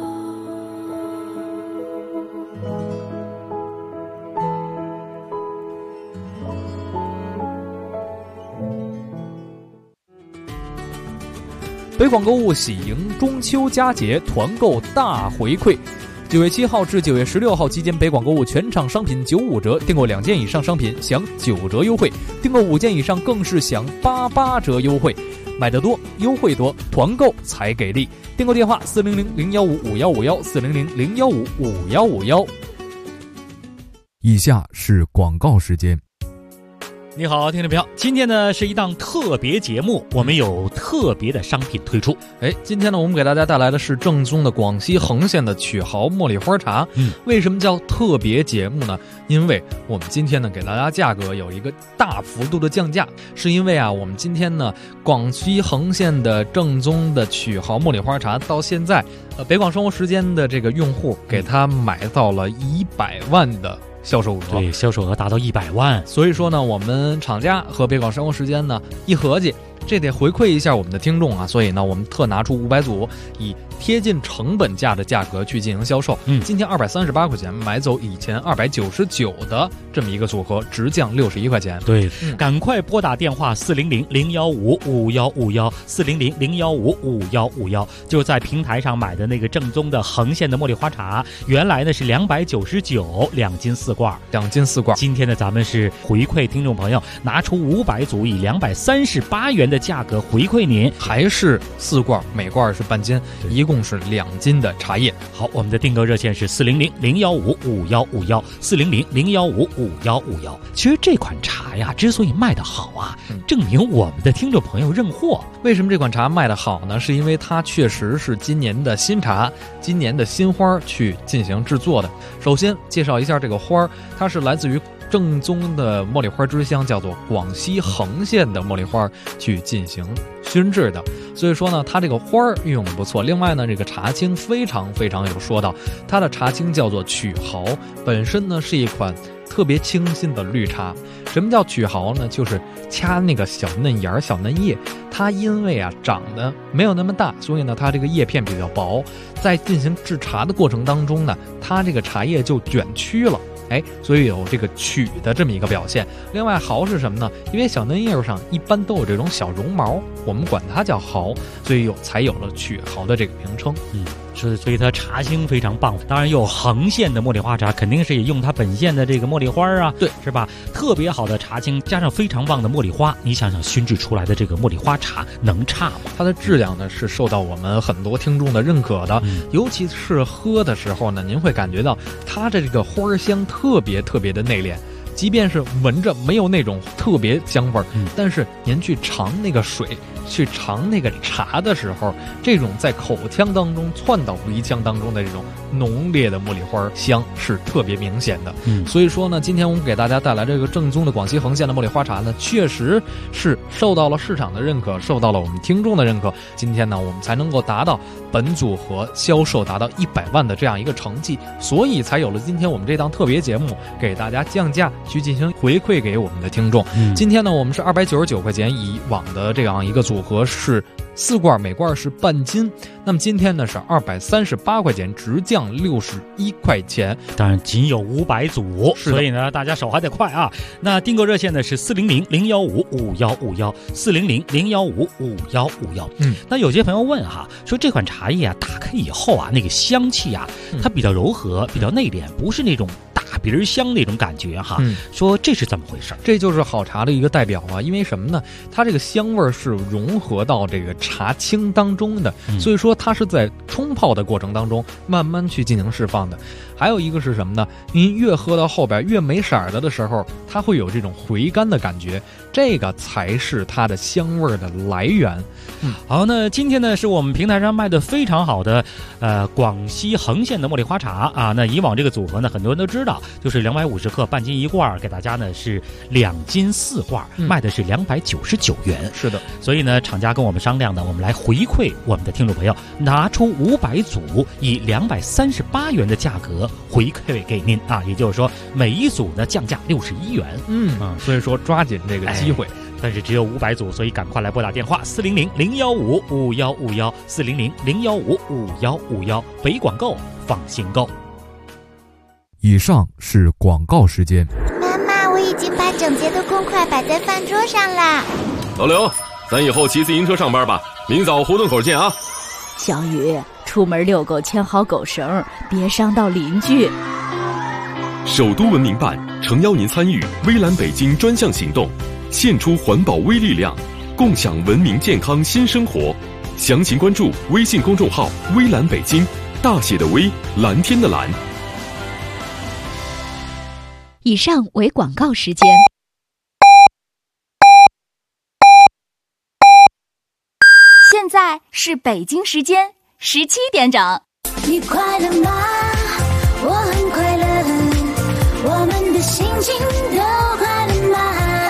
北广购物喜迎中秋佳节团购大回馈，9月7号至9月16号期间，北广购物全场商品95折，订购2件以上商品享9折优惠，订购5件以上更是享88折优惠。买得多，优惠多，团购才给力！订购电话400-015-5151，400-015-5151。 以下是广告时间。 你好，听众朋友，今天呢是一档特别节目，我们有特别的商品推出。 今天呢我们给大家带来的是正宗的广西恒县的曲豪茉莉花茶。为什么叫特别节目呢？因为我们今天呢给大家价格有一个大幅度的降价，是因为我们今天呢广西恒县的正宗的曲豪茉莉花茶到现在北广生活时间的这个用户给它买到了100万的销售额， 对，销售额达到100万。 所以说呢，我们厂家和北广生活时间呢一合计，这得回馈一下我们的听众啊，所以呢，我们特拿出500组，以贴近成本价的价格去进行销售。今天238块钱买走以前299的这么一个组合，直降61块钱。 对，赶快拨打电话400-015-5151，400-015-5151，就在平台上买的那个正宗的恒县的茉莉花茶，原来呢是299，2斤4罐 ，2斤4罐。 今天呢，咱们是回馈听众朋友，拿出500组，以238元的价格回馈您， 还是4罐，每罐是半斤，一共是2斤的茶叶。 好，我们的订购热线是400-015-5151，400-015-5151。其实这款茶呀，之所以卖得好啊，证明我们的听众朋友认货。 为什么这款茶卖得好呢？是因为它确实是今年的新茶，今年的新花去进行制作的。首先介绍一下这个花，它是来自于正宗的茉莉花之乡，叫做广西恒县的茉莉花去进行熏制的，所以说呢，它这个花运用的不错。另外呢，这个茶青非常有说道，它的茶青叫做曲豪，本身呢是一款特别清新的绿茶。什么叫曲豪呢？就是掐那个小嫩芽、小嫩叶，它因为长得没有那么大，所以呢它这个叶片比较薄，在进行制茶的过程当中呢，它这个茶叶就卷曲了。 所以有这个曲的这么一个表现。另外毫是什么呢？因为小嫩叶上一般都有这种小绒毛，我们管它叫毫，所以才有了曲毫的这个名称。 所以它茶青非常棒。当然有横线的茉莉花茶，肯定是也用它本县的这个茉莉花啊， 对， 是吧？特别好的茶青加上非常棒的茉莉花，你想想熏制出来的这个茉莉花茶能差吗？ 它的质量呢是受到我们很多听众的认可的，尤其是喝的时候呢，您会感觉到它的这个花香特别的内敛。即便是闻着没有那种特别香味儿，但是您去尝那个水，去尝那个茶的时候，这种在口腔当中窜到鼻腔当中的这种浓烈的茉莉花香是特别明显的。所以说呢，今天我们给大家带来这个正宗的广西横县的茉莉花茶呢，确实是受到了市场的认可，受到了我们听众的认可。今天呢，我们才能够达到本组合销售达到100万的这样一个成绩，所以才有了今天我们这档特别节目，给大家降价去进行回馈给我们的听众。今天呢，我们是299块钱，以往的这样一个组合是4罐，每罐是半斤。那么今天呢是238块钱，直降61块钱。 当然仅有500组，所以呢大家手还得快啊。那订购热线呢是400-015-5151，400-015-5151。那有些朋友问哈，说这款茶叶啊打开以后啊，那个香气啊，它比较柔和，比较内敛，不是那种大鼻儿香那种感觉哈。说这是怎么回事？ 这就是好茶的一个代表啊。因为什么呢？它这个香味是融合到这个茶青当中的，所以说它是在冲泡的过程当中慢慢去进行释放的。还有一个是什么呢？您越喝到后边越没色的时候，它会有这种回甘的感觉，这个才是它的香味的来源。 好，那今天呢是我们平台上卖的非常好的广西横县的茉莉花茶啊。那以往这个组合呢，很多人都知道，就是250克半斤1罐，给大家呢是2斤4罐，卖的是299元。 是的， 所以呢，厂家跟我们商量呢，我们来回馈我们的听众朋友，拿出500组，以238元的价格回馈给您啊。也就是说，每一组呢降价61元。 所以说抓紧这个机会。 但是只有500组，所以赶快来拨打电话400-015-5151，400-015-5151，北广购放心购。 以上是广告时间。 妈妈，我已经把整洁的公筷摆在饭桌上啦。 老刘，咱以后骑自行车上班吧，明早胡同口见啊。 小雨，出门遛狗牵好狗绳，别伤到邻居。 首都文明办诚邀您参与微蓝北京专项行动，献出环保微力量，共享文明健康新生活。详情关注微信公众号微蓝北京，大写的微，蓝天的蓝。 以上为广告时间。现在是北京时间17点整。 你快乐吗？我很快乐，我们的心情都快乐吗？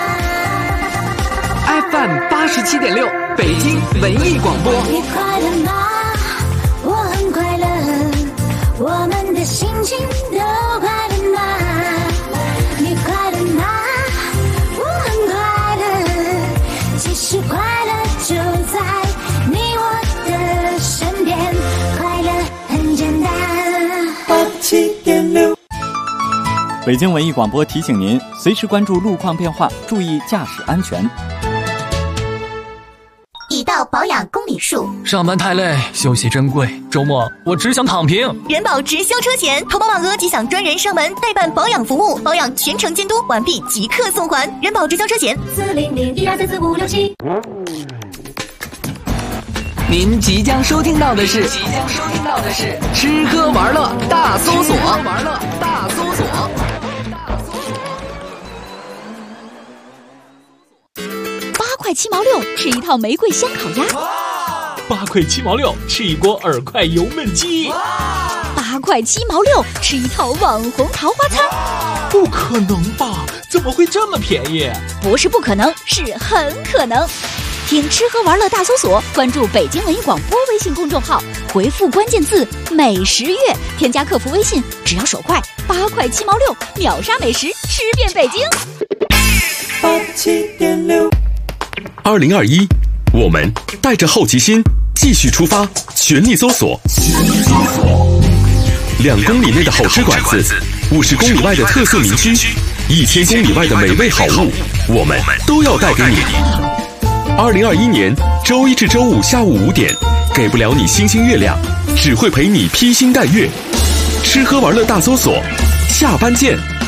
FM 87.6，北京文艺广播。 你快乐吗？我很快乐，我们的心情都快乐吗？你快乐吗？我很快乐，其实快乐就在你我的身边，快乐很简单。87.6。 北京文艺广播提醒您，随时关注路况变化，注意驾驶安全。 已到保养公里数。 上班太累，休息珍贵，周末我只想躺平。 人保直销车前，投保满额即享专人上门代办保养服务，保养全程监督，完毕即刻送还。人保直销车前400-1234567。 您即将收听到的是吃喝玩乐大搜索。 8块7毛6吃一套玫瑰香烤鸭 ，8块7毛6吃一锅耳块油焖鸡 ，8块7毛6吃一套网红桃花餐。 不可能吧？怎么会这么便宜？ 不是不可能，是很可能。听吃喝玩乐大搜索，关注北京文艺广播微信公众号，回复关键字美食月，添加客服微信，只要手快，8块7毛6秒杀美食，吃遍北京。 87.6。 2021，我们带着好奇心继续出发，全力搜索。2公里内的好吃馆子， 50公里外的特色名区，1000公里外的美味好物，我们都要带给你。2021年周一至周五下午5点，给不了你星星月亮，只会陪你披星戴月。吃喝玩乐大搜索，下班见。